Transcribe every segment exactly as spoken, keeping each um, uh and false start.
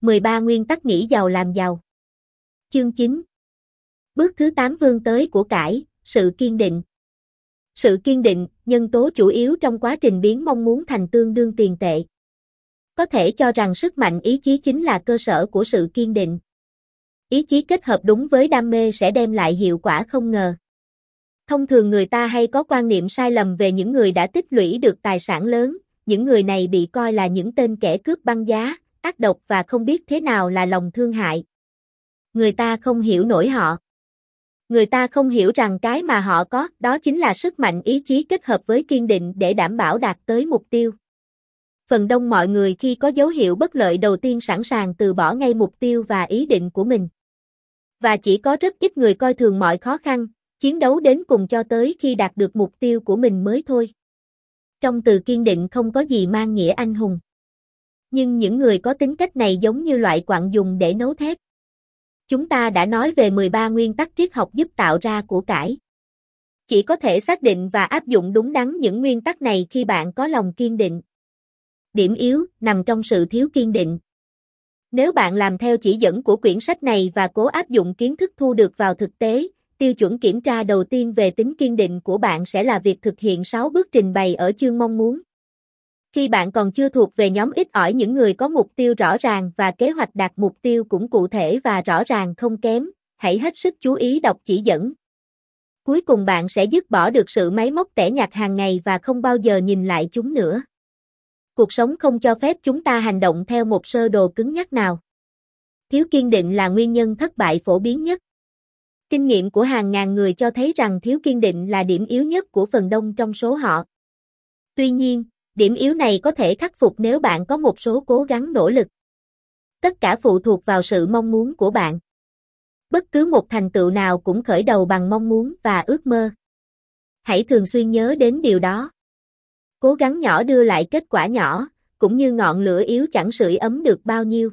mười ba nguyên tắc nghĩ giàu làm giàu. Chương chín. Bước thứ tám vươn tới của cải, sự kiên định. Sự kiên định, nhân tố chủ yếu trong quá trình biến mong muốn thành tương đương tiền tệ. Có thể cho rằng sức mạnh ý chí chính là cơ sở của sự kiên định. Ý chí kết hợp đúng với đam mê sẽ đem lại hiệu quả không ngờ. Thông thường người ta hay có quan niệm sai lầm về những người đã tích lũy được tài sản lớn, những người này bị coi là những tên kẻ cướp băng giá, ác độc và không biết thế nào là lòng thương hại. Người ta không hiểu nổi họ. Người ta không hiểu rằng cái mà họ có, đó chính là sức mạnh ý chí kết hợp với kiên định để đảm bảo đạt tới mục tiêu. Phần đông mọi người khi có dấu hiệu bất lợi đầu tiên sẵn sàng từ bỏ ngay mục tiêu và ý định của mình. Và chỉ có rất ít người coi thường mọi khó khăn, chiến đấu đến cùng cho tới khi đạt được mục tiêu của mình mới thôi. Trong từ kiên định không có gì mang nghĩa anh hùng. Nhưng những người có tính cách này giống như loại quặng dùng để nấu thép. Chúng ta đã nói về mười ba nguyên tắc triết học giúp tạo ra của cải. Chỉ có thể xác định và áp dụng đúng đắn những nguyên tắc này khi bạn có lòng kiên định. Điểm yếu nằm trong sự thiếu kiên định. Nếu bạn làm theo chỉ dẫn của quyển sách này và cố áp dụng kiến thức thu được vào thực tế, tiêu chuẩn kiểm tra đầu tiên về tính kiên định của bạn sẽ là việc thực hiện sáu bước trình bày ở chương mong muốn. Khi bạn còn chưa thuộc về nhóm ít ỏi những người có mục tiêu rõ ràng và kế hoạch đạt mục tiêu cũng cụ thể và rõ ràng không kém, hãy hết sức chú ý đọc chỉ dẫn. Cuối cùng bạn sẽ dứt bỏ được sự máy móc tẻ nhạt hàng ngày và không bao giờ nhìn lại chúng nữa. Cuộc sống không cho phép chúng ta hành động theo một sơ đồ cứng nhắc nào. Thiếu kiên định là nguyên nhân thất bại phổ biến nhất. Kinh nghiệm của hàng ngàn người cho thấy rằng thiếu kiên định là điểm yếu nhất của phần đông trong số họ. Tuy nhiên, điểm yếu này có thể khắc phục nếu bạn có một số cố gắng nỗ lực. Tất cả phụ thuộc vào sự mong muốn của bạn. Bất cứ một thành tựu nào cũng khởi đầu bằng mong muốn và ước mơ. Hãy thường xuyên nhớ đến điều đó. Cố gắng nhỏ đưa lại kết quả nhỏ, cũng như ngọn lửa yếu chẳng sưởi ấm được bao nhiêu.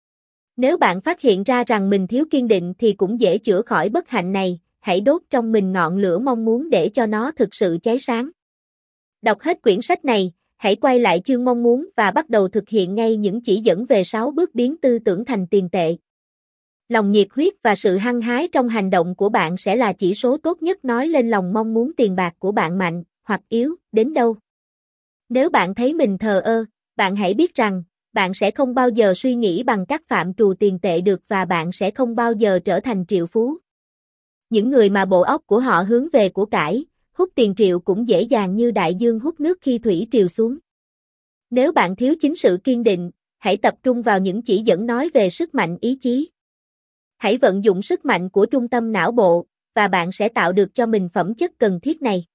Nếu bạn phát hiện ra rằng mình thiếu kiên định thì cũng dễ chữa khỏi bất hạnh này, hãy đốt trong mình ngọn lửa mong muốn để cho nó thực sự cháy sáng. Đọc hết quyển sách này, hãy quay lại chương mong muốn và bắt đầu thực hiện ngay những chỉ dẫn về sáu bước biến tư tưởng thành tiền tệ. Lòng nhiệt huyết và sự hăng hái trong hành động của bạn sẽ là chỉ số tốt nhất nói lên lòng mong muốn tiền bạc của bạn mạnh hoặc yếu đến đâu. Nếu bạn thấy mình thờ ơ, bạn hãy biết rằng, bạn sẽ không bao giờ suy nghĩ bằng các phạm trù tiền tệ được và bạn sẽ không bao giờ trở thành triệu phú. Những người mà bộ óc của họ hướng về của cải, hút tiền triệu cũng dễ dàng như đại dương hút nước khi thủy triều xuống. Nếu bạn thiếu chính sự kiên định, hãy tập trung vào những chỉ dẫn nói về sức mạnh ý chí. Hãy vận dụng sức mạnh của trung tâm não bộ, và bạn sẽ tạo được cho mình phẩm chất cần thiết này.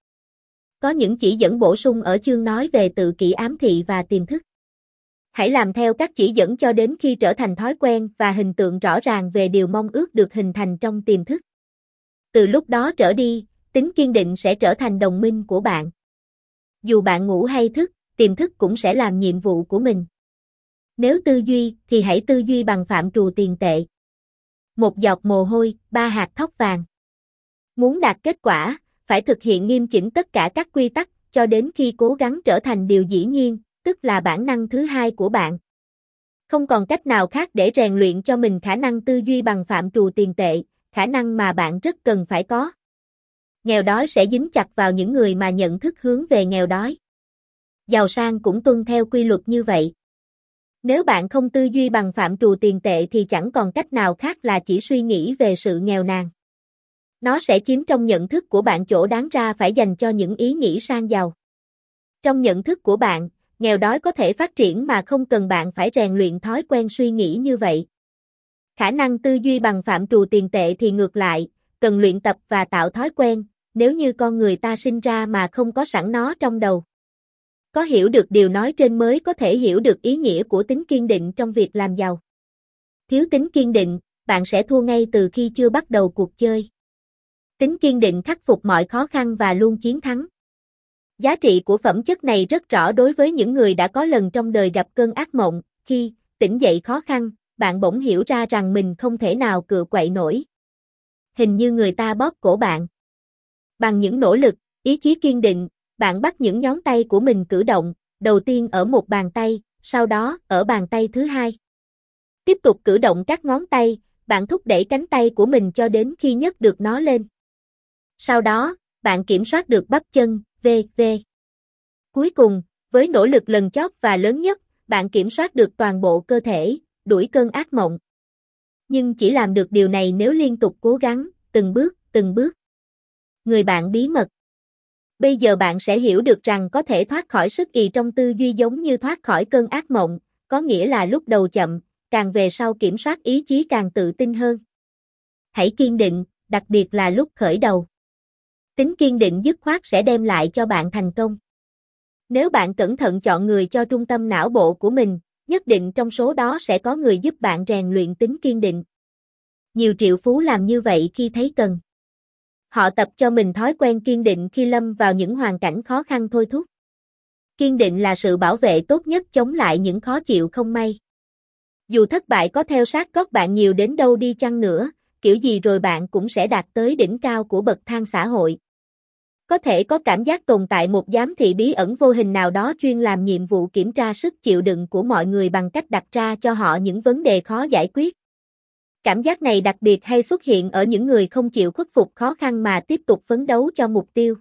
Có những chỉ dẫn bổ sung ở chương nói về tự kỷ ám thị và tiềm thức. Hãy làm theo các chỉ dẫn cho đến khi trở thành thói quen và hình tượng rõ ràng về điều mong ước được hình thành trong tiềm thức. Từ lúc đó trở đi, tính kiên định sẽ trở thành đồng minh của bạn. Dù bạn ngủ hay thức, tiềm thức cũng sẽ làm nhiệm vụ của mình. Nếu tư duy, thì hãy tư duy bằng phạm trù tiền tệ. Một giọt mồ hôi, ba hạt thóc vàng. Muốn đạt kết quả, phải thực hiện nghiêm chỉnh tất cả các quy tắc, cho đến khi cố gắng trở thành điều dĩ nhiên, tức là bản năng thứ hai của bạn. Không còn cách nào khác để rèn luyện cho mình khả năng tư duy bằng phạm trù tiền tệ, khả năng mà bạn rất cần phải có. Nghèo đói sẽ dính chặt vào những người mà nhận thức hướng về nghèo đói. Giàu sang cũng tuân theo quy luật như vậy. Nếu bạn không tư duy bằng phạm trù tiền tệ thì chẳng còn cách nào khác là chỉ suy nghĩ về sự nghèo nàn. Nó sẽ chiếm trong nhận thức của bạn chỗ đáng ra phải dành cho những ý nghĩ sang giàu. Trong nhận thức của bạn, nghèo đói có thể phát triển mà không cần bạn phải rèn luyện thói quen suy nghĩ như vậy. Khả năng tư duy bằng phạm trù tiền tệ thì ngược lại, cần luyện tập và tạo thói quen, nếu như con người ta sinh ra mà không có sẵn nó trong đầu. Có hiểu được điều nói trên mới có thể hiểu được ý nghĩa của tính kiên định trong việc làm giàu. Thiếu tính kiên định, bạn sẽ thua ngay từ khi chưa bắt đầu cuộc chơi. Tính kiên định khắc phục mọi khó khăn và luôn chiến thắng. Giá trị của phẩm chất này rất rõ đối với những người đã có lần trong đời gặp cơn ác mộng, khi tỉnh dậy khó khăn, bạn bỗng hiểu ra rằng mình không thể nào cựa quậy nổi. Hình như người ta bóp cổ bạn. Bằng những nỗ lực, ý chí kiên định, bạn bắt những ngón tay của mình cử động, đầu tiên ở một bàn tay, sau đó ở bàn tay thứ hai. Tiếp tục cử động các ngón tay, bạn thúc đẩy cánh tay của mình cho đến khi nhấc được nó lên. Sau đó, bạn kiểm soát được bắp chân, vê vê. Cuối cùng, với nỗ lực lần chót và lớn nhất, bạn kiểm soát được toàn bộ cơ thể, đuổi cơn ác mộng. Nhưng chỉ làm được điều này nếu liên tục cố gắng, từng bước, từng bước. Người bạn bí mật. Bây giờ bạn sẽ hiểu được rằng có thể thoát khỏi sức ì trong tư duy giống như thoát khỏi cơn ác mộng, có nghĩa là lúc đầu chậm, càng về sau kiểm soát ý chí càng tự tin hơn. Hãy kiên định, đặc biệt là lúc khởi đầu. Tính kiên định dứt khoát sẽ đem lại cho bạn thành công. Nếu bạn cẩn thận chọn người cho trung tâm não bộ của mình, nhất định trong số đó sẽ có người giúp bạn rèn luyện tính kiên định. Nhiều triệu phú làm như vậy khi thấy cần. Họ tập cho mình thói quen kiên định khi lâm vào những hoàn cảnh khó khăn thôi thúc. Kiên định là sự bảo vệ tốt nhất chống lại những khó chịu không may. Dù thất bại có theo sát gót bạn nhiều đến đâu đi chăng nữa, kiểu gì rồi bạn cũng sẽ đạt tới đỉnh cao của bậc thang xã hội. Có thể có cảm giác tồn tại một giám thị bí ẩn vô hình nào đó chuyên làm nhiệm vụ kiểm tra sức chịu đựng của mọi người bằng cách đặt ra cho họ những vấn đề khó giải quyết. Cảm giác này đặc biệt hay xuất hiện ở những người không chịu khuất phục khó khăn mà tiếp tục phấn đấu cho mục tiêu.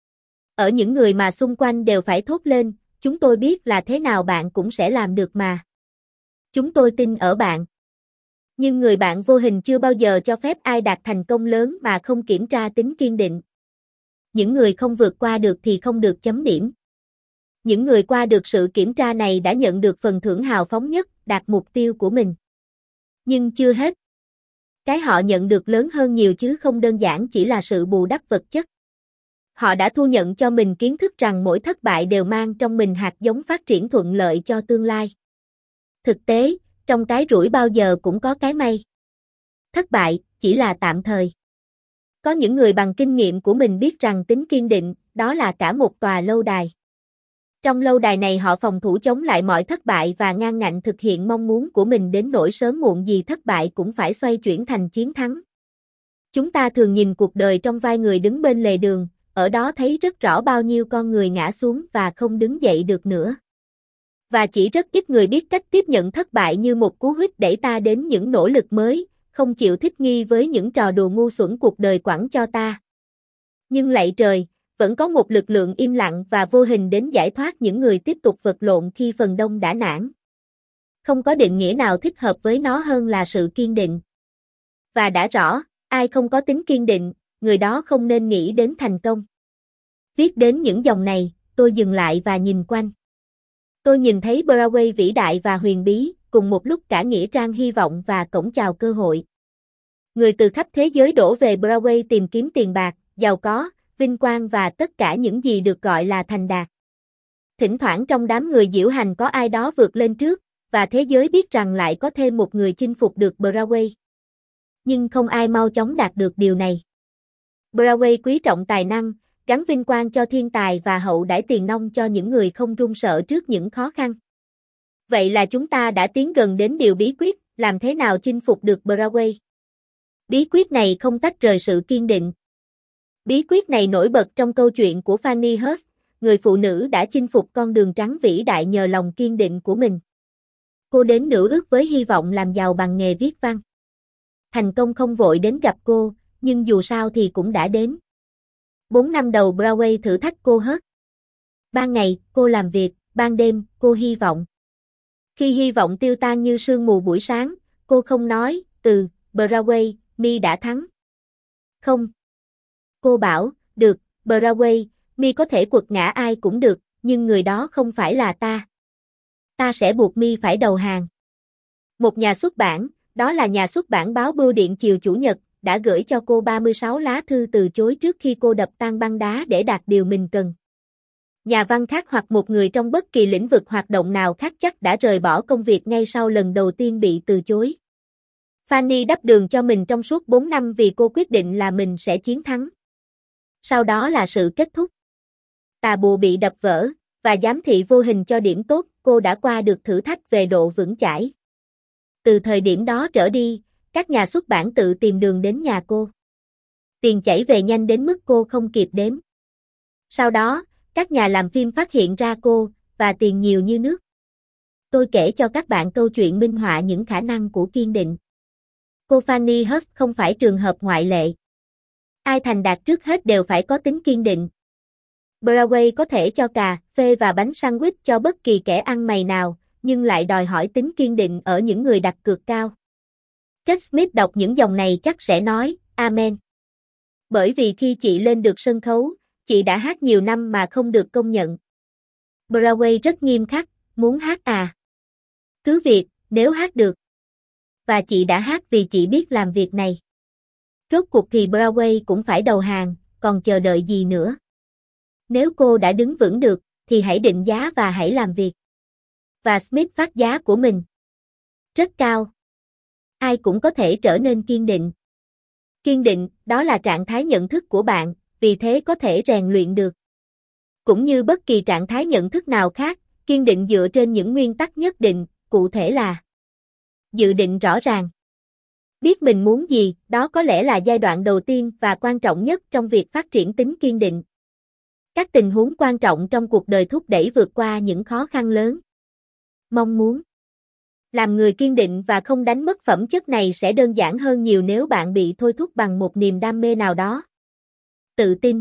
Ở những người mà xung quanh đều phải thốt lên, chúng tôi biết là thế nào bạn cũng sẽ làm được mà. Chúng tôi tin ở bạn. Nhưng người bạn vô hình chưa bao giờ cho phép ai đạt thành công lớn mà không kiểm tra tính kiên định. Những người không vượt qua được thì không được chấm điểm. Những người qua được sự kiểm tra này đã nhận được phần thưởng hào phóng nhất, đạt mục tiêu của mình. Nhưng chưa hết. Cái họ nhận được lớn hơn nhiều chứ không đơn giản chỉ là sự bù đắp vật chất. Họ đã thu nhận cho mình kiến thức rằng mỗi thất bại đều mang trong mình hạt giống phát triển thuận lợi cho tương lai. Thực tế, trong cái rủi bao giờ cũng có cái may. Thất bại chỉ là tạm thời. Có những người bằng kinh nghiệm của mình biết rằng tính kiên định, đó là cả một tòa lâu đài. Trong lâu đài này họ phòng thủ chống lại mọi thất bại và ngang ngạnh thực hiện mong muốn của mình đến nỗi sớm muộn gì thất bại cũng phải xoay chuyển thành chiến thắng. Chúng ta thường nhìn cuộc đời trong vai người đứng bên lề đường, ở đó thấy rất rõ bao nhiêu con người ngã xuống và không đứng dậy được nữa. Và chỉ rất ít người biết cách tiếp nhận thất bại như một cú huýt đẩy ta đến những nỗ lực mới, không chịu thích nghi với những trò đùa ngu xuẩn cuộc đời quẳng cho ta. Nhưng lạy trời, vẫn có một lực lượng im lặng và vô hình đến giải thoát những người tiếp tục vật lộn khi phần đông đã nản. Không có định nghĩa nào thích hợp với nó hơn là sự kiên định. Và đã rõ, ai không có tính kiên định, người đó không nên nghĩ đến thành công. Viết đến những dòng này, tôi dừng lại và nhìn quanh. Tôi nhìn thấy Broadway vĩ đại và huyền bí, cùng một lúc cả nghĩa trang hy vọng và cổng chào cơ hội. Người từ khắp thế giới đổ về Broadway tìm kiếm tiền bạc, giàu có, vinh quang và tất cả những gì được gọi là thành đạt. Thỉnh thoảng trong đám người diễu hành có ai đó vượt lên trước, và thế giới biết rằng lại có thêm một người chinh phục được Broadway. Nhưng không ai mau chóng đạt được điều này. Broadway quý trọng tài năng, gắn vinh quang cho thiên tài và hậu đãi tiền nong cho những người không run sợ trước những khó khăn. Vậy là chúng ta đã tiến gần đến điều bí quyết, làm thế nào chinh phục được Broadway. Bí quyết này không tách rời sự kiên định. Bí quyết này nổi bật trong câu chuyện của Fanny Hurst, người phụ nữ đã chinh phục con đường trắng vĩ đại nhờ lòng kiên định của mình. Cô đến nữ ước với hy vọng làm giàu bằng nghề viết văn. Thành công không vội đến gặp cô, nhưng dù sao thì cũng đã đến. Bốn năm đầu Broadway thử thách cô hết. Ban ngày, cô làm việc, ban đêm, cô hy vọng. Khi hy vọng tiêu tan như sương mù buổi sáng, cô không nói, từ, Broadway, mi đã thắng. Không. Cô bảo, được, Broadway, mi có thể quật ngã ai cũng được, nhưng người đó không phải là ta. Ta sẽ buộc mi phải đầu hàng. Một nhà xuất bản, đó là nhà xuất bản báo Bưu điện chiều Chủ nhật, đã gửi cho cô ba mươi sáu lá thư từ chối trước khi cô đập tan băng đá để đạt điều mình cần. Nhà văn khác hoặc một người trong bất kỳ lĩnh vực hoạt động nào khác chắc đã rời bỏ công việc ngay sau lần đầu tiên bị từ chối. Fanny đắp đường cho mình trong suốt bốn năm vì cô quyết định là mình sẽ chiến thắng. Sau đó là sự kết thúc. Tà bùa bị đập vỡ, và giám thị vô hình cho điểm tốt, cô đã qua được thử thách về độ vững chãi. Từ thời điểm đó trở đi, các nhà xuất bản tự tìm đường đến nhà cô. Tiền chảy về nhanh đến mức cô không kịp đếm. Sau đó, các nhà làm phim phát hiện ra cô, và tiền nhiều như nước. tôi kể cho các bạn câu chuyện minh họa những khả năng của kiên định. Cô Fanny Hurst không phải trường hợp ngoại lệ. Ai thành đạt trước hết đều phải có tính kiên định. Broadway có thể cho cà phê và bánh sandwich cho bất kỳ kẻ ăn mày nào, nhưng lại đòi hỏi tính kiên định ở những người đặt cược cao. Kate Smith đọc những dòng này chắc sẽ nói, Amen. Bởi vì khi chị lên được sân khấu, chị đã hát nhiều năm mà không được công nhận. Broadway rất nghiêm khắc, muốn hát à? Cứ việc, nếu hát được. Và chị đã hát vì chị biết làm việc này. Rốt cuộc thì Broadway cũng phải đầu hàng, còn chờ đợi gì nữa? Nếu cô đã đứng vững được, thì hãy định giá và hãy làm việc. Và Smith phát giá của mình rất cao. Ai cũng có thể trở nên kiên định. Kiên định, đó là trạng thái nhận thức của bạn, vì thế có thể rèn luyện được. Cũng như bất kỳ trạng thái nhận thức nào khác, kiên định dựa trên những nguyên tắc nhất định, cụ thể là dự định rõ ràng. Biết mình muốn gì, đó có lẽ là giai đoạn đầu tiên và quan trọng nhất trong việc phát triển tính kiên định. Các tình huống quan trọng trong cuộc đời thúc đẩy vượt qua những khó khăn lớn. Mong muốn làm người kiên định và không đánh mất phẩm chất này sẽ đơn giản hơn nhiều nếu bạn bị thôi thúc bằng một niềm đam mê nào đó. Tự tin.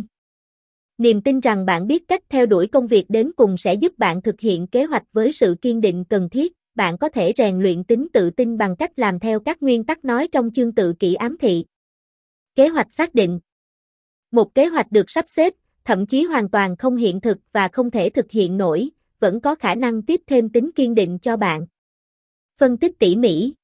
Niềm tin rằng bạn biết cách theo đuổi công việc đến cùng sẽ giúp bạn thực hiện kế hoạch với sự kiên định cần thiết. Bạn có thể rèn luyện tính tự tin bằng cách làm theo các nguyên tắc nói trong chương tự kỷ ám thị. Kế hoạch xác định. Một kế hoạch được sắp xếp, thậm chí hoàn toàn không hiện thực và không thể thực hiện nổi, vẫn có khả năng tiếp thêm tính kiên định cho bạn. Phân tích tỉ mỉ.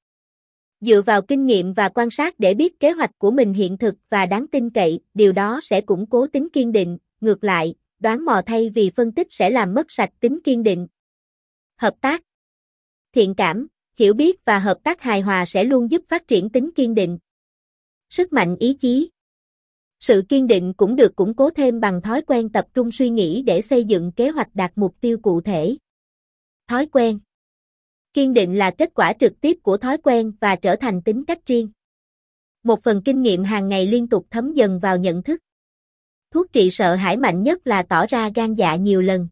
Dựa vào kinh nghiệm và quan sát để biết kế hoạch của mình hiện thực và đáng tin cậy, điều đó sẽ củng cố tính kiên định. Ngược lại, đoán mò thay vì phân tích sẽ làm mất sạch tính kiên định. Hợp tác. Thiện cảm, hiểu biết và hợp tác hài hòa sẽ luôn giúp phát triển tính kiên định. Sức mạnh ý chí. Sự kiên định cũng được củng cố thêm bằng thói quen tập trung suy nghĩ để xây dựng kế hoạch đạt mục tiêu cụ thể. Thói quen. Kiên định là kết quả trực tiếp của thói quen và trở thành tính cách riêng. Một phần kinh nghiệm hàng ngày liên tục thấm dần vào nhận thức. Thuốc trị sợ hãi mạnh nhất là tỏ ra gan dạ nhiều lần.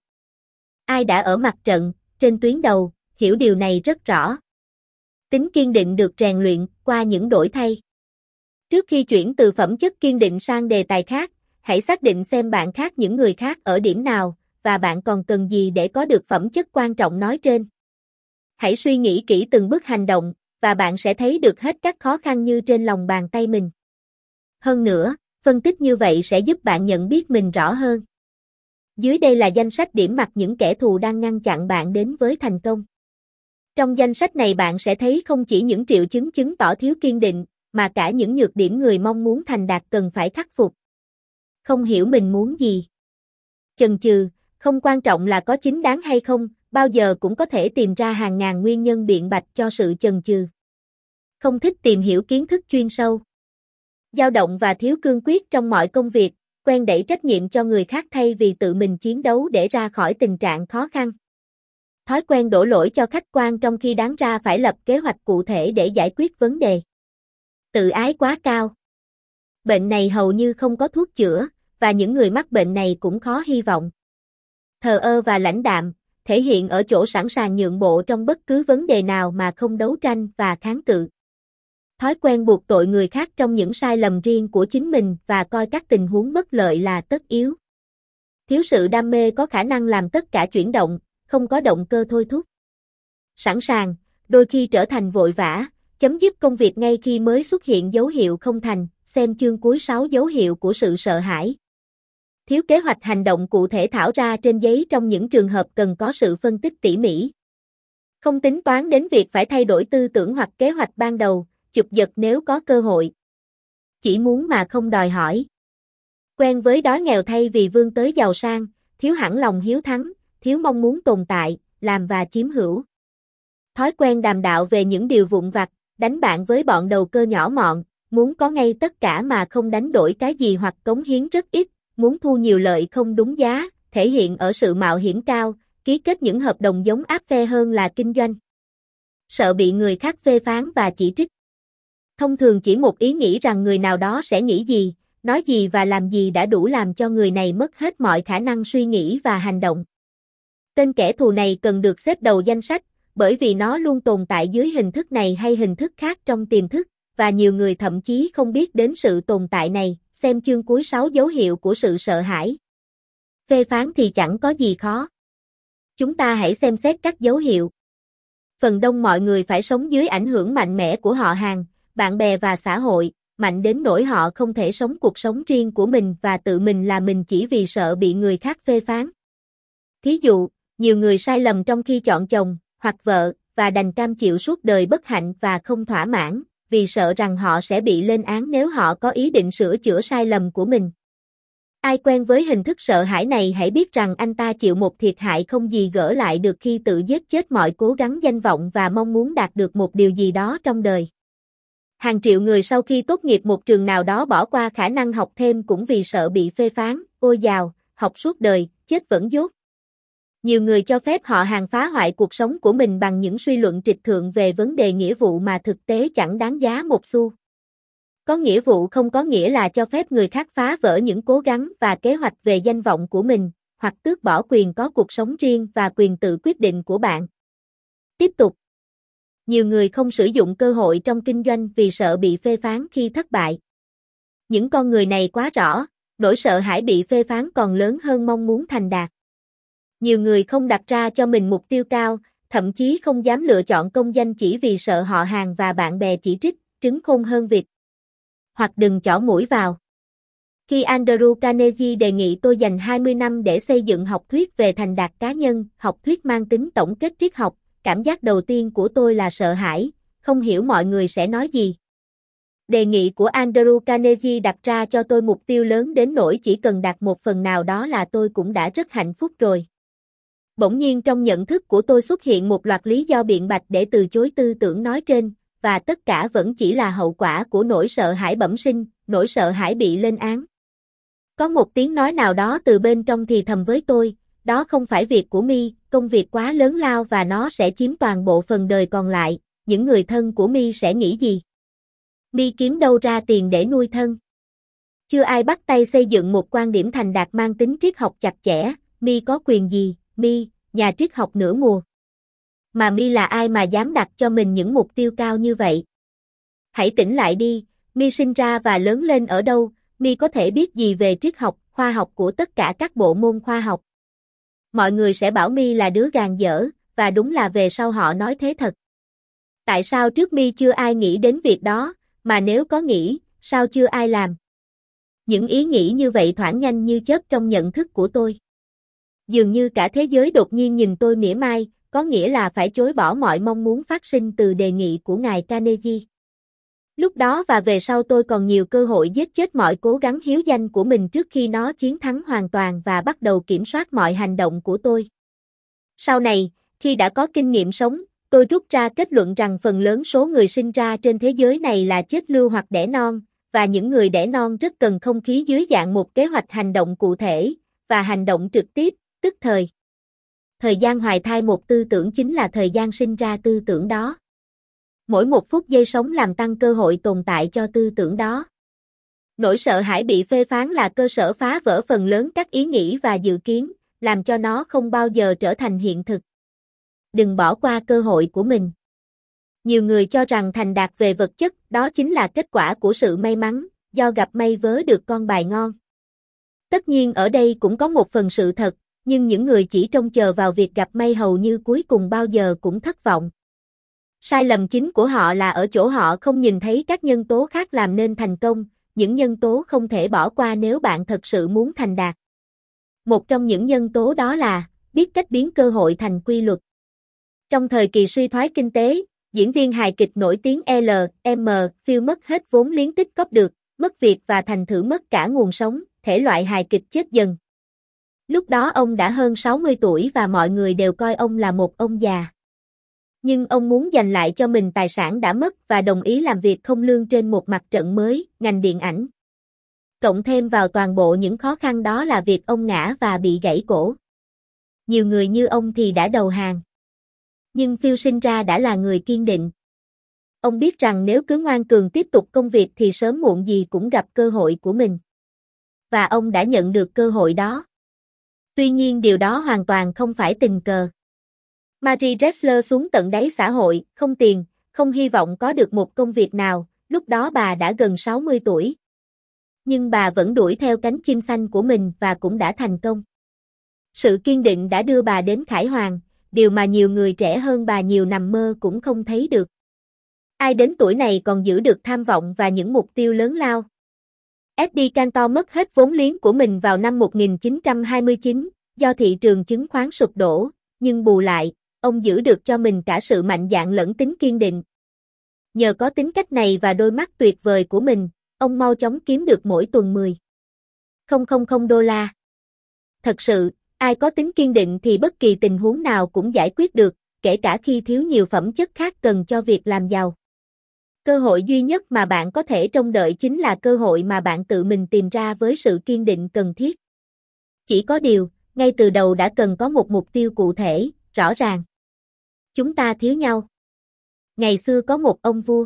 Ai đã ở mặt trận, trên tuyến đầu, hiểu điều này rất rõ. Tính kiên định được rèn luyện qua những đổi thay. Trước khi chuyển từ phẩm chất kiên định sang đề tài khác, hãy xác định xem bạn khác những người khác ở điểm nào, và bạn còn cần gì để có được phẩm chất quan trọng nói trên. Hãy suy nghĩ kỹ từng bước hành động, và bạn sẽ thấy được hết các khó khăn như trên lòng bàn tay mình. Hơn nữa, phân tích như vậy sẽ giúp bạn nhận biết mình rõ hơn. Dưới đây là danh sách điểm mặt những kẻ thù đang ngăn chặn bạn đến với thành công. Trong danh sách này bạn sẽ thấy không chỉ những triệu chứng chứng tỏ thiếu kiên định, mà cả những nhược điểm người mong muốn thành đạt cần phải khắc phục. Không hiểu mình muốn gì. Chần chừ, không quan trọng là có chính đáng hay không, bao giờ cũng có thể tìm ra hàng ngàn nguyên nhân biện bạch cho sự chần chừ. Không thích tìm hiểu kiến thức chuyên sâu. Dao động và thiếu cương quyết trong mọi công việc, quen đẩy trách nhiệm cho người khác thay vì tự mình chiến đấu để ra khỏi tình trạng khó khăn. Thói quen đổ lỗi cho khách quan trong khi đáng ra phải lập kế hoạch cụ thể để giải quyết vấn đề. Tự ái quá cao. Bệnh này hầu như không có thuốc chữa, và những người mắc bệnh này cũng khó hy vọng. Thờ ơ và lãnh đạm, thể hiện ở chỗ sẵn sàng nhượng bộ trong bất cứ vấn đề nào mà không đấu tranh và kháng cự. Thói quen buộc tội người khác trong những sai lầm riêng của chính mình và coi các tình huống bất lợi là tất yếu. Thiếu sự đam mê có khả năng làm tất cả chuyển động, không có động cơ thôi thúc. Sẵn sàng, đôi khi trở thành vội vã, chấm dứt công việc ngay khi mới xuất hiện dấu hiệu không thành, xem chương cuối sáu dấu hiệu của sự sợ hãi. Thiếu kế hoạch hành động cụ thể thảo ra trên giấy trong những trường hợp cần có sự phân tích tỉ mỉ. Không tính toán đến việc phải thay đổi tư tưởng hoặc kế hoạch ban đầu, chụp giật nếu có cơ hội. Chỉ muốn mà không đòi hỏi. Quen với đói nghèo thay vì vươn tới giàu sang, thiếu hẳn lòng hiếu thắng, thiếu mong muốn tồn tại, làm và chiếm hữu. Thói quen đàm đạo về những điều vụn vặt, đánh bạn với bọn đầu cơ nhỏ mọn, muốn có ngay tất cả mà không đánh đổi cái gì hoặc cống hiến rất ít, muốn thu nhiều lợi không đúng giá, thể hiện ở sự mạo hiểm cao, ký kết những hợp đồng giống áp phe hơn là kinh doanh. Sợ bị người khác phê phán và chỉ trích. Thông thường chỉ một ý nghĩ rằng người nào đó sẽ nghĩ gì, nói gì và làm gì đã đủ làm cho người này mất hết mọi khả năng suy nghĩ và hành động. Tên kẻ thù này cần được xếp đầu danh sách, bởi vì nó luôn tồn tại dưới hình thức này hay hình thức khác trong tiềm thức, và nhiều người thậm chí không biết đến sự tồn tại này. Xem chương cuối sáu dấu hiệu của sự sợ hãi. Phê phán thì chẳng có gì khó. Chúng ta hãy xem xét các dấu hiệu. Phần đông mọi người phải sống dưới ảnh hưởng mạnh mẽ của họ hàng, bạn bè và xã hội, mạnh đến nỗi họ không thể sống cuộc sống riêng của mình và tự mình là mình chỉ vì sợ bị người khác phê phán. Thí dụ, nhiều người sai lầm trong khi chọn chồng, hoặc vợ, và đành cam chịu suốt đời bất hạnh và không thỏa mãn, vì sợ rằng họ sẽ bị lên án nếu họ có ý định sửa chữa sai lầm của mình. Ai quen với hình thức sợ hãi này hãy biết rằng anh ta chịu một thiệt hại không gì gỡ lại được khi tự giết chết mọi cố gắng danh vọng và mong muốn đạt được một điều gì đó trong đời. Hàng triệu người sau khi tốt nghiệp một trường nào đó bỏ qua khả năng học thêm cũng vì sợ bị phê phán, ôi dào, học suốt đời, chết vẫn dốt. Nhiều người cho phép họ hàng phá hoại cuộc sống của mình bằng những suy luận trịch thượng về vấn đề nghĩa vụ mà thực tế chẳng đáng giá một xu. Có nghĩa vụ không có nghĩa là cho phép người khác phá vỡ những cố gắng và kế hoạch về danh vọng của mình, hoặc tước bỏ quyền có cuộc sống riêng và quyền tự quyết định của bạn. Tiếp tục. Nhiều người không sử dụng cơ hội trong kinh doanh vì sợ bị phê phán khi thất bại. Những con người này quá rõ, nỗi sợ hãi bị phê phán còn lớn hơn mong muốn thành đạt. Nhiều người không đặt ra cho mình mục tiêu cao, thậm chí không dám lựa chọn công danh chỉ vì sợ họ hàng và bạn bè chỉ trích, trứng khôn hơn vịt. Hoặc đừng chỏ mũi vào. Khi Andrew Carnegie đề nghị tôi dành hai mươi năm để xây dựng học thuyết về thành đạt cá nhân, học thuyết mang tính tổng kết triết học, cảm giác đầu tiên của tôi là sợ hãi, không hiểu mọi người sẽ nói gì. Đề nghị của Andrew Carnegie đặt ra cho tôi mục tiêu lớn đến nỗi chỉ cần đạt một phần nào đó là tôi cũng đã rất hạnh phúc rồi. Bỗng nhiên trong nhận thức của tôi xuất hiện một loạt lý do biện bạch để từ chối tư tưởng nói trên, và tất cả vẫn chỉ là hậu quả của nỗi sợ hãi bẩm sinh, nỗi sợ hãi bị lên án. Có một tiếng nói nào đó từ bên trong thì thầm với tôi, đó không phải việc của Mi, công việc quá lớn lao và nó sẽ chiếm toàn bộ phần đời còn lại, những người thân của Mi sẽ nghĩ gì? Mi kiếm đâu ra tiền để nuôi thân? Chưa ai bắt tay xây dựng một quan điểm thành đạt mang tính triết học chặt chẽ, Mi có quyền gì, Mi, nhà triết học nửa mùa. Mà Mi là ai mà dám đặt cho mình những mục tiêu cao như vậy? Hãy tỉnh lại đi, Mi sinh ra và lớn lên ở đâu, Mi có thể biết gì về triết học, khoa học của tất cả các bộ môn khoa học. Mọi người sẽ bảo Mi là đứa gàn dở, và đúng là về sau họ nói thế thật. Tại sao trước Mi chưa ai nghĩ đến việc đó, mà nếu có nghĩ, sao chưa ai làm? Những ý nghĩ như vậy thoảng nhanh như chớp trong nhận thức của tôi. Dường như cả thế giới đột nhiên nhìn tôi mỉa mai, có nghĩa là phải chối bỏ mọi mong muốn phát sinh từ đề nghị của ngài Carnegie. Lúc đó và về sau tôi còn nhiều cơ hội giết chết mọi cố gắng hiếu danh của mình trước khi nó chiến thắng hoàn toàn và bắt đầu kiểm soát mọi hành động của tôi. Sau này, khi đã có kinh nghiệm sống, tôi rút ra kết luận rằng phần lớn số người sinh ra trên thế giới này là chết lưu hoặc đẻ non, và những người đẻ non rất cần không khí dưới dạng một kế hoạch hành động cụ thể, và hành động trực tiếp, tức thời. Thời gian hoài thai một tư tưởng chính là thời gian sinh ra tư tưởng đó. Mỗi một phút giây sống làm tăng cơ hội tồn tại cho tư tưởng đó. Nỗi sợ hãi bị phê phán là cơ sở phá vỡ phần lớn các ý nghĩ và dự kiến, làm cho nó không bao giờ trở thành hiện thực. Đừng bỏ qua cơ hội của mình. Nhiều người cho rằng thành đạt về vật chất, đó chính là kết quả của sự may mắn, do gặp may vớ được con bài ngon. Tất nhiên ở đây cũng có một phần sự thật, nhưng những người chỉ trông chờ vào việc gặp may hầu như cuối cùng bao giờ cũng thất vọng. Sai lầm chính của họ là ở chỗ họ không nhìn thấy các nhân tố khác làm nên thành công, những nhân tố không thể bỏ qua nếu bạn thật sự muốn thành đạt. Một trong những nhân tố đó là biết cách biến cơ hội thành quy luật. Trong thời kỳ suy thoái kinh tế, diễn viên hài kịch nổi tiếng L M Phil mất hết vốn liếng tích góp được, mất việc và thành thử mất cả nguồn sống, thể loại hài kịch chết dần. Lúc đó ông đã hơn sáu mươi tuổi và mọi người đều coi ông là một ông già. Nhưng ông muốn giành lại cho mình tài sản đã mất và đồng ý làm việc không lương trên một mặt trận mới, ngành điện ảnh. Cộng thêm vào toàn bộ những khó khăn đó là việc ông ngã và bị gãy cổ. Nhiều người như ông thì đã đầu hàng. Nhưng Phil sinh ra đã là người kiên định. Ông biết rằng nếu cứ ngoan cường tiếp tục công việc thì sớm muộn gì cũng gặp cơ hội của mình. Và ông đã nhận được cơ hội đó. Tuy nhiên điều đó hoàn toàn không phải tình cờ. Marie Dressler xuống tận đáy xã hội, không tiền, không hy vọng có được một công việc nào, lúc đó bà đã gần sáu mươi tuổi. Nhưng bà vẫn đuổi theo cánh chim xanh của mình và cũng đã thành công. Sự kiên định đã đưa bà đến khải hoàn, điều mà nhiều người trẻ hơn bà nhiều nằm mơ cũng không thấy được. Ai đến tuổi này còn giữ được tham vọng và những mục tiêu lớn lao? Eddie Cantor mất hết vốn liếng của mình vào năm một nghìn chín trăm hai mươi chín, do thị trường chứng khoán sụp đổ, nhưng bù lại, ông giữ được cho mình cả sự mạnh dạn lẫn tính kiên định. Nhờ có tính cách này và đôi mắt tuyệt vời của mình, ông mau chóng kiếm được mỗi tuần mười nghìn đô la. Thật sự, ai có tính kiên định thì bất kỳ tình huống nào cũng giải quyết được, kể cả khi thiếu nhiều phẩm chất khác cần cho việc làm giàu. Cơ hội duy nhất mà bạn có thể trông đợi chính là cơ hội mà bạn tự mình tìm ra với sự kiên định cần thiết. Chỉ có điều, ngay từ đầu đã cần có một mục tiêu cụ thể, rõ ràng. Chúng ta thiếu nhau. Ngày xưa có một ông vua.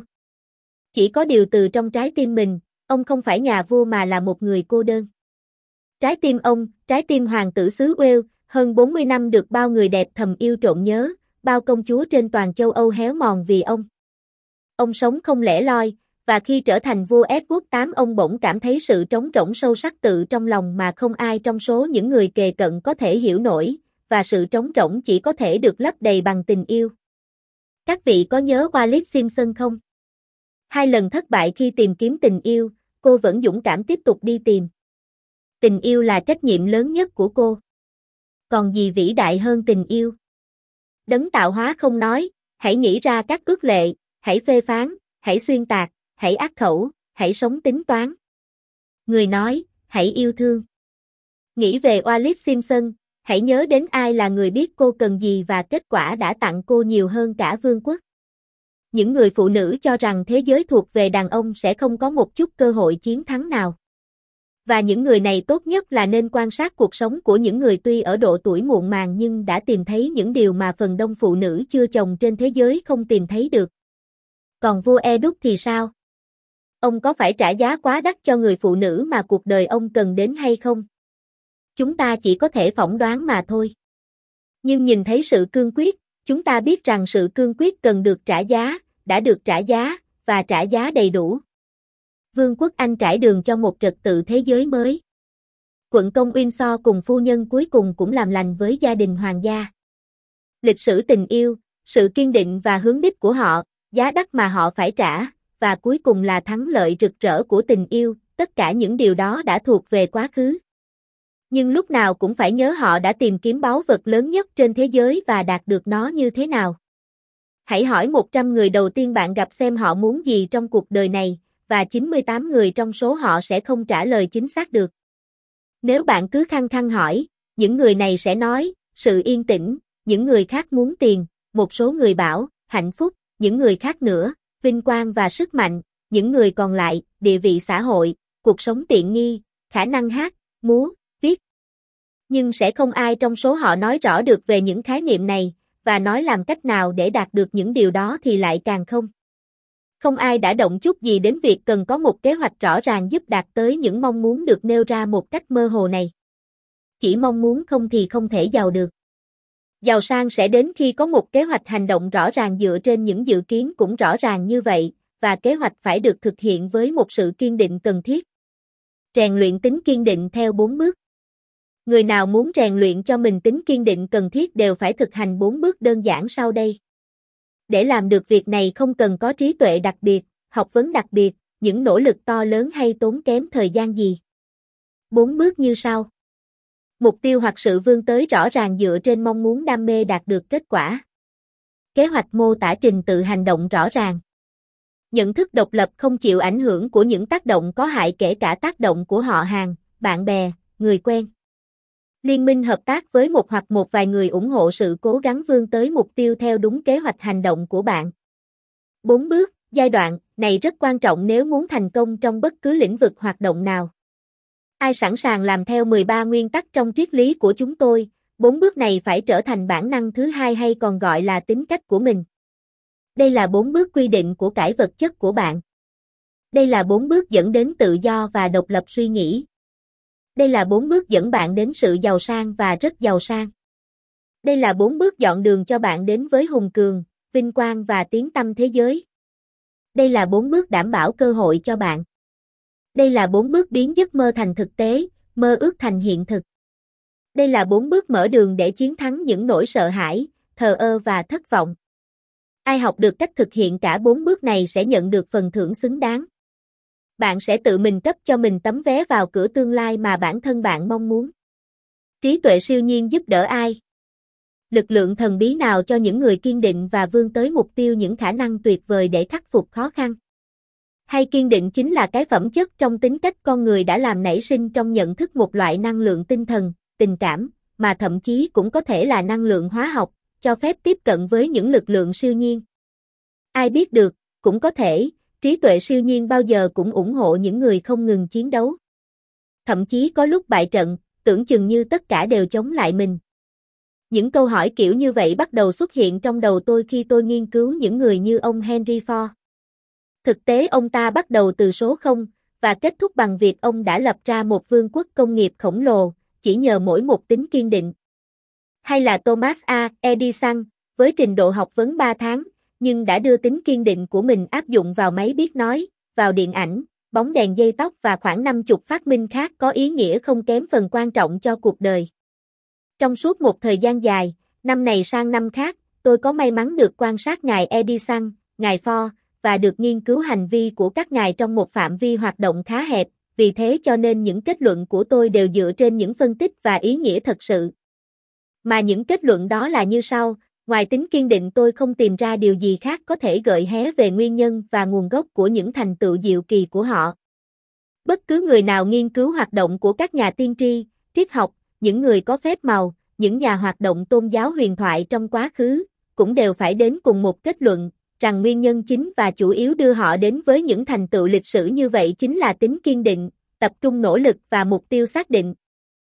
Chỉ có điều từ trong trái tim mình, ông không phải nhà vua mà là một người cô đơn. Trái tim ông, trái tim hoàng tử xứ Wales, hơn bốn mươi năm được bao người đẹp thầm yêu trộm nhớ, bao công chúa trên toàn châu Âu héo mòn vì ông. Ông sống không lẻ loi, và khi trở thành vua Edward đệ tam ông bỗng cảm thấy sự trống rỗng sâu sắc tự trong lòng mà không ai trong số những người kề cận có thể hiểu nổi, và sự trống rỗng chỉ có thể được lấp đầy bằng tình yêu. Các vị có nhớ Wallis Simpson không? Hai lần thất bại khi tìm kiếm tình yêu, cô vẫn dũng cảm tiếp tục đi tìm. Tình yêu là trách nhiệm lớn nhất của cô. Còn gì vĩ đại hơn tình yêu? Đấng tạo hóa không nói, hãy nghĩ ra các ước lệ, hãy phê phán, hãy xuyên tạc, hãy ác khẩu, hãy sống tính toán. Người nói, hãy yêu thương. Nghĩ về Wallis Simpson, hãy nhớ đến ai là người biết cô cần gì và kết quả đã tặng cô nhiều hơn cả vương quốc. Những người phụ nữ cho rằng thế giới thuộc về đàn ông sẽ không có một chút cơ hội chiến thắng nào. Và những người này tốt nhất là nên quan sát cuộc sống của những người tuy ở độ tuổi muộn màng nhưng đã tìm thấy những điều mà phần đông phụ nữ chưa chồng trên thế giới không tìm thấy được. Còn vua Edward thì sao? Ông có phải trả giá quá đắt cho người phụ nữ mà cuộc đời ông cần đến hay không? Chúng ta chỉ có thể phỏng đoán mà thôi. Nhưng nhìn thấy sự cương quyết, chúng ta biết rằng sự cương quyết cần được trả giá, đã được trả giá, và trả giá đầy đủ. Vương quốc Anh trải đường cho một trật tự thế giới mới. Quận công Windsor cùng phu nhân cuối cùng cũng làm lành với gia đình hoàng gia. Lịch sử tình yêu, sự kiên định và hướng đích của họ, giá đắt mà họ phải trả, và cuối cùng là thắng lợi rực rỡ của tình yêu, tất cả những điều đó đã thuộc về quá khứ. Nhưng lúc nào cũng phải nhớ họ đã tìm kiếm báu vật lớn nhất trên thế giới và đạt được nó như thế nào. Hãy hỏi một trăm người đầu tiên bạn gặp xem họ muốn gì trong cuộc đời này, và chín mươi tám người trong số họ sẽ không trả lời chính xác được. Nếu bạn cứ khăng khăng hỏi, những người này sẽ nói, sự yên tĩnh, những người khác muốn tiền, một số người bảo, hạnh phúc, những người khác nữa, vinh quang và sức mạnh, những người còn lại, địa vị xã hội, cuộc sống tiện nghi, khả năng hát, múa, viết. Nhưng sẽ không ai trong số họ nói rõ được về những khái niệm này, và nói làm cách nào để đạt được những điều đó thì lại càng không. Không ai đã động chút gì đến việc cần có một kế hoạch rõ ràng giúp đạt tới những mong muốn được nêu ra một cách mơ hồ này. Chỉ mong muốn không thì không thể giàu được. Giàu sang sẽ đến khi có một kế hoạch hành động rõ ràng dựa trên những dự kiến cũng rõ ràng như vậy, và kế hoạch phải được thực hiện với một sự kiên định cần thiết. Rèn luyện tính kiên định theo bốn bước. Người nào muốn rèn luyện cho mình tính kiên định cần thiết đều phải thực hành bốn bước đơn giản sau đây. Để làm được việc này không cần có trí tuệ đặc biệt, học vấn đặc biệt, những nỗ lực to lớn hay tốn kém thời gian gì. Bốn bước như sau. Mục tiêu hoặc sự vươn tới rõ ràng dựa trên mong muốn đam mê đạt được kết quả. Kế hoạch mô tả trình tự hành động rõ ràng. Nhận thức độc lập không chịu ảnh hưởng của những tác động có hại kể cả tác động của họ hàng, bạn bè, người quen. Liên minh hợp tác với một hoặc một vài người ủng hộ sự cố gắng vươn tới mục tiêu theo đúng kế hoạch hành động của bạn. Bốn bước, giai đoạn, này rất quan trọng nếu muốn thành công trong bất cứ lĩnh vực hoạt động nào. Ai sẵn sàng làm theo mười ba nguyên tắc trong triết lý của chúng tôi, bốn bước này phải trở thành bản năng thứ hai hay còn gọi là tính cách của mình. Đây là bốn bước quy định của cải vật chất của bạn. Đây là bốn bước dẫn đến tự do và độc lập suy nghĩ. Đây là bốn bước dẫn bạn đến sự giàu sang và rất giàu sang. Đây là bốn bước dọn đường cho bạn đến với hùng cường, vinh quang và tiếng tăm thế giới. Đây là bốn bước đảm bảo cơ hội cho bạn. Đây là bốn bước biến giấc mơ thành thực tế, mơ ước thành hiện thực. Đây là bốn bước mở đường để chiến thắng những nỗi sợ hãi, thờ ơ và thất vọng. Ai học được cách thực hiện cả bốn bước này sẽ nhận được phần thưởng xứng đáng. Bạn sẽ tự mình cấp cho mình tấm vé vào cửa tương lai mà bản thân bạn mong muốn. Trí tuệ siêu nhiên giúp đỡ ai? Lực lượng thần bí nào cho những người kiên định và vươn tới mục tiêu những khả năng tuyệt vời để khắc phục khó khăn? Hay kiên định chính là cái phẩm chất trong tính cách con người đã làm nảy sinh trong nhận thức một loại năng lượng tinh thần, tình cảm, mà thậm chí cũng có thể là năng lượng hóa học, cho phép tiếp cận với những lực lượng siêu nhiên. Ai biết được, cũng có thể, trí tuệ siêu nhiên bao giờ cũng ủng hộ những người không ngừng chiến đấu. Thậm chí có lúc bại trận, tưởng chừng như tất cả đều chống lại mình. Những câu hỏi kiểu như vậy bắt đầu xuất hiện trong đầu tôi khi tôi nghiên cứu những người như ông Henry Ford. Thực tế ông ta bắt đầu từ số không, và kết thúc bằng việc ông đã lập ra một vương quốc công nghiệp khổng lồ, chỉ nhờ mỗi một tính kiên định. Hay là Thomas A. Edison, với trình độ học vấn ba tháng, nhưng đã đưa tính kiên định của mình áp dụng vào máy biết nói, vào điện ảnh, bóng đèn dây tóc và khoảng năm chục phát minh khác có ý nghĩa không kém phần quan trọng cho cuộc đời. Trong suốt một thời gian dài, năm này sang năm khác, tôi có may mắn được quan sát ngài Edison, ngài Ford, và được nghiên cứu hành vi của các ngài trong một phạm vi hoạt động khá hẹp, vì thế cho nên những kết luận của tôi đều dựa trên những phân tích và ý nghĩa thật sự. Mà những kết luận đó là như sau, ngoài tính kiên định tôi không tìm ra điều gì khác có thể gợi hé về nguyên nhân và nguồn gốc của những thành tựu diệu kỳ của họ. Bất cứ người nào nghiên cứu hoạt động của các nhà tiên tri, triết học, những người có phép màu, những nhà hoạt động tôn giáo huyền thoại trong quá khứ, cũng đều phải đến cùng một kết luận, rằng nguyên nhân chính và chủ yếu đưa họ đến với những thành tựu lịch sử như vậy chính là tính kiên định, tập trung nỗ lực và mục tiêu xác định.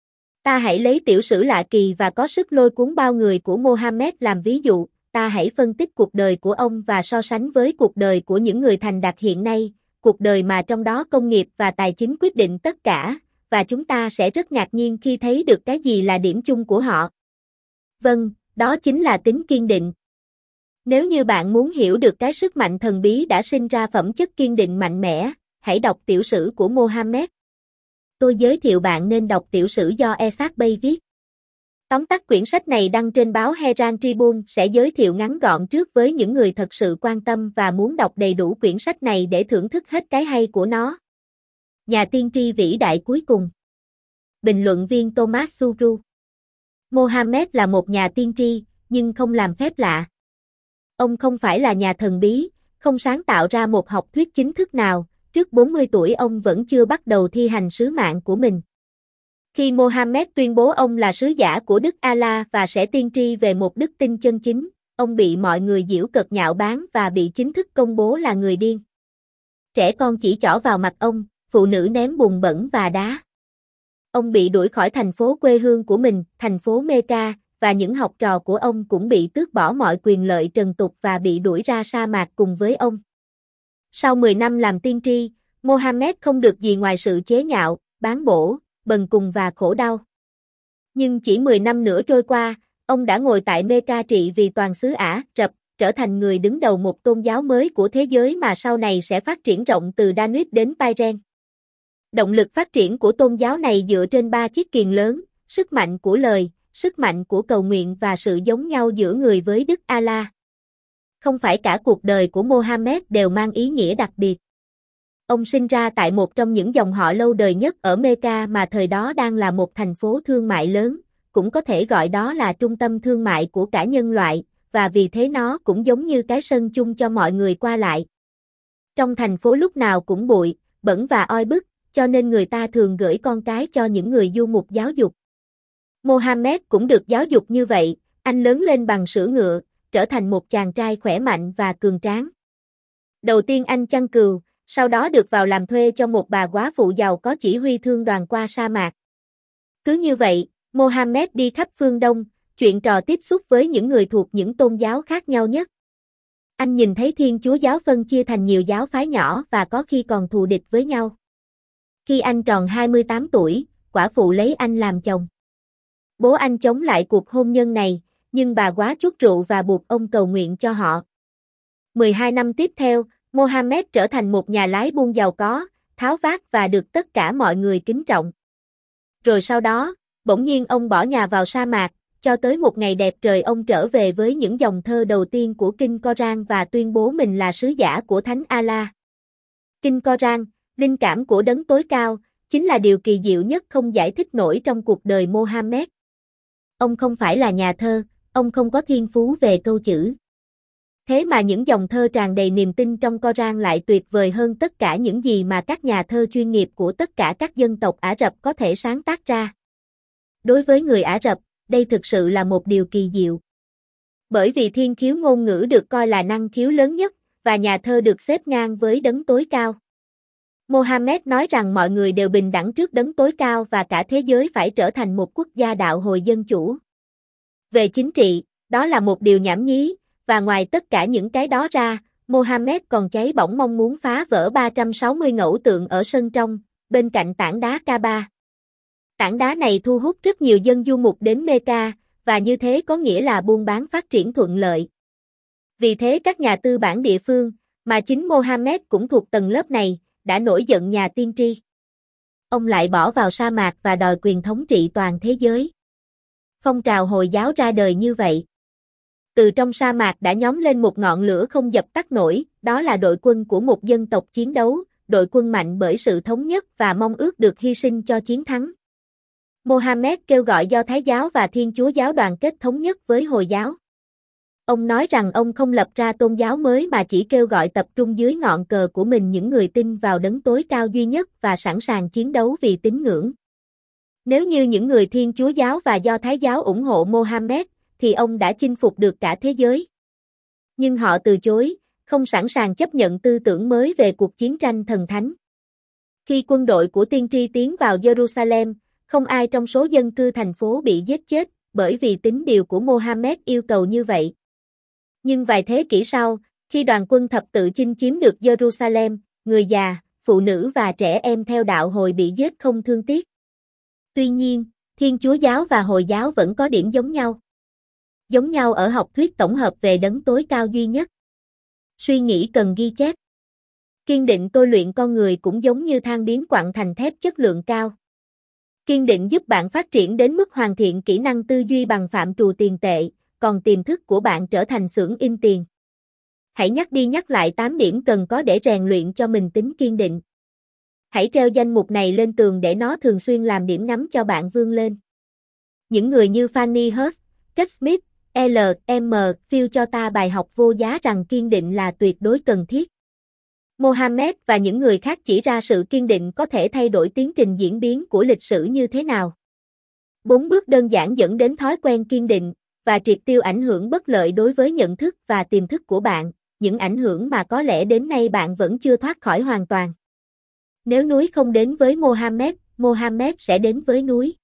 Ta hãy lấy tiểu sử lạ kỳ và có sức lôi cuốn bao người của Mohammed làm ví dụ, ta hãy phân tích cuộc đời của ông và so sánh với cuộc đời của những người thành đạt hiện nay, cuộc đời mà trong đó công nghiệp và tài chính quyết định tất cả, và chúng ta sẽ rất ngạc nhiên khi thấy được cái gì là điểm chung của họ. Vâng, đó chính là tính kiên định. Nếu như bạn muốn hiểu được cái sức mạnh thần bí đã sinh ra phẩm chất kiên định mạnh mẽ, hãy đọc tiểu sử của Mohammed. Tôi giới thiệu bạn nên đọc tiểu sử do Esad Bey viết. Tóm tắt quyển sách này đăng trên báo Herald Tribune sẽ giới thiệu ngắn gọn trước với những người thật sự quan tâm và muốn đọc đầy đủ quyển sách này để thưởng thức hết cái hay của nó. Nhà tiên tri vĩ đại cuối cùng. Bình luận viên Thomas Suru. Mohammed là một nhà tiên tri, nhưng không làm phép lạ. Ông không phải là nhà thần bí, không sáng tạo ra một học thuyết chính thức nào, trước bốn mươi tuổi ông vẫn chưa bắt đầu thi hành sứ mạng của mình. Khi Mohammed tuyên bố ông là sứ giả của Đức Allah và sẽ tiên tri về một đức tin chân chính, ông bị mọi người giễu cợt nhạo báng và bị chính thức công bố là người điên. Trẻ con chỉ trỏ vào mặt ông, phụ nữ ném bùn bẩn và đá. Ông bị đuổi khỏi thành phố quê hương của mình, thành phố Mecca, và những học trò của ông cũng bị tước bỏ mọi quyền lợi trần tục và bị đuổi ra sa mạc cùng với ông. Sau mười năm làm tiên tri, Mohammed không được gì ngoài sự chế nhạo, bán bổ, bần cùng và khổ đau. Nhưng chỉ mười năm nữa trôi qua, ông đã ngồi tại Mecca trị vì toàn xứ Ả Rập, trở thành người đứng đầu một tôn giáo mới của thế giới mà sau này sẽ phát triển rộng từ Danube đến Pairen. Động lực phát triển của tôn giáo này dựa trên ba chiếc kiềng lớn, sức mạnh của lời, sức mạnh của cầu nguyện và sự giống nhau giữa người với Đức Allah. Không phải cả cuộc đời của Mohammed đều mang ý nghĩa đặc biệt. Ông sinh ra tại một trong những dòng họ lâu đời nhất ở Mecca mà thời đó đang là một thành phố thương mại lớn, cũng có thể gọi đó là trung tâm thương mại của cả nhân loại, và vì thế nó cũng giống như cái sân chung cho mọi người qua lại. Trong thành phố lúc nào cũng bụi, bẩn và oi bức, cho nên người ta thường gửi con cái cho những người du mục giáo dục. Mohammed cũng được giáo dục như vậy, anh lớn lên bằng sữa ngựa, trở thành một chàng trai khỏe mạnh và cường tráng. Đầu tiên anh chăn cừu, sau đó được vào làm thuê cho một bà góa phụ giàu có chỉ huy thương đoàn qua sa mạc. Cứ như vậy, Mohammed đi khắp phương Đông, chuyện trò tiếp xúc với những người thuộc những tôn giáo khác nhau nhất. Anh nhìn thấy Thiên Chúa giáo phân chia thành nhiều giáo phái nhỏ và có khi còn thù địch với nhau. Khi anh tròn hai mươi tám tuổi, quả phụ lấy anh làm chồng. Bố anh chống lại cuộc hôn nhân này, nhưng bà quá chút rượu và buộc ông cầu nguyện cho họ. mười hai năm tiếp theo, Mohammed trở thành một nhà lái buôn giàu có, tháo vát và được tất cả mọi người kính trọng. Rồi sau đó, bỗng nhiên ông bỏ nhà vào sa mạc, cho tới một ngày đẹp trời ông trở về với những dòng thơ đầu tiên của Kinh Koran và tuyên bố mình là sứ giả của Thánh Allah. Kinh Koran, linh cảm của đấng tối cao, chính là điều kỳ diệu nhất không giải thích nổi trong cuộc đời Mohammed. Ông không phải là nhà thơ, ông không có thiên phú về câu chữ. Thế mà những dòng thơ tràn đầy niềm tin trong Koran lại tuyệt vời hơn tất cả những gì mà các nhà thơ chuyên nghiệp của tất cả các dân tộc Ả Rập có thể sáng tác ra. Đối với người Ả Rập, đây thực sự là một điều kỳ diệu. Bởi vì thiên khiếu ngôn ngữ được coi là năng khiếu lớn nhất, và nhà thơ được xếp ngang với đấng tối cao. Mohammed nói rằng mọi người đều bình đẳng trước đấng tối cao và cả thế giới phải trở thành một quốc gia đạo hồi dân chủ. Về chính trị, đó là một điều nhảm nhí, và ngoài tất cả những cái đó ra, Mohammed còn cháy bỏng mong muốn phá vỡ ba trăm sáu mươi ngẫu tượng ở sân trong, bên cạnh tảng đá Kaaba. Tảng đá này thu hút rất nhiều dân du mục đến Mecca, và như thế có nghĩa là buôn bán phát triển thuận lợi. Vì thế các nhà tư bản địa phương, mà chính Mohammed cũng thuộc tầng lớp này, đã nổi giận nhà tiên tri. Ông lại bỏ vào sa mạc và đòi quyền thống trị toàn thế giới. Phong trào Hồi giáo ra đời như vậy. Từ trong sa mạc đã nhóm lên một ngọn lửa không dập tắt nổi, đó là đội quân của một dân tộc chiến đấu, đội quân mạnh bởi sự thống nhất và mong ước được hy sinh cho chiến thắng. Mohammed kêu gọi Do Thái giáo và Thiên Chúa giáo đoàn kết thống nhất với Hồi giáo. Ông nói rằng ông không lập ra tôn giáo mới mà chỉ kêu gọi tập trung dưới ngọn cờ của mình những người tin vào đấng tối cao duy nhất và sẵn sàng chiến đấu vì tín ngưỡng. Nếu như những người Thiên Chúa giáo và Do Thái giáo ủng hộ Mohammed, thì ông đã chinh phục được cả thế giới. Nhưng họ từ chối, không sẵn sàng chấp nhận tư tưởng mới về cuộc chiến tranh thần thánh. Khi quân đội của tiên tri tiến vào Jerusalem, không ai trong số dân cư thành phố bị giết chết, bởi vì tín điều của Mohammed yêu cầu như vậy. Nhưng vài thế kỷ sau, khi đoàn quân thập tự chinh chiếm được Jerusalem, người già, phụ nữ và trẻ em theo đạo Hồi bị giết không thương tiếc. Tuy nhiên, Thiên Chúa giáo và Hồi giáo vẫn có điểm giống nhau. Giống nhau ở học thuyết tổng hợp về đấng tối cao duy nhất. Suy nghĩ cần ghi chép. Kiên định tôi luyện con người cũng giống như than biến quặng thành thép chất lượng cao. Kiên định giúp bạn phát triển đến mức hoàn thiện kỹ năng tư duy bằng phạm trù tiền tệ, còn tiềm thức của bạn trở thành xưởng in tiền. Hãy nhắc đi nhắc lại tám điểm cần có để rèn luyện cho mình tính kiên định. Hãy treo danh mục này lên tường để nó thường xuyên làm điểm ngắm cho bạn vươn lên. Những người như Fanny Hurst, Kate Smith, L M Phil cho ta bài học vô giá rằng kiên định là tuyệt đối cần thiết. Mohammed và những người khác chỉ ra sự kiên định có thể thay đổi tiến trình diễn biến của lịch sử như thế nào. Bốn bước đơn giản dẫn đến thói quen kiên định, và triệt tiêu ảnh hưởng bất lợi đối với nhận thức và tiềm thức của bạn, những ảnh hưởng mà có lẽ đến nay bạn vẫn chưa thoát khỏi hoàn toàn. Nếu núi không đến với Mohammed, Mohammed sẽ đến với núi.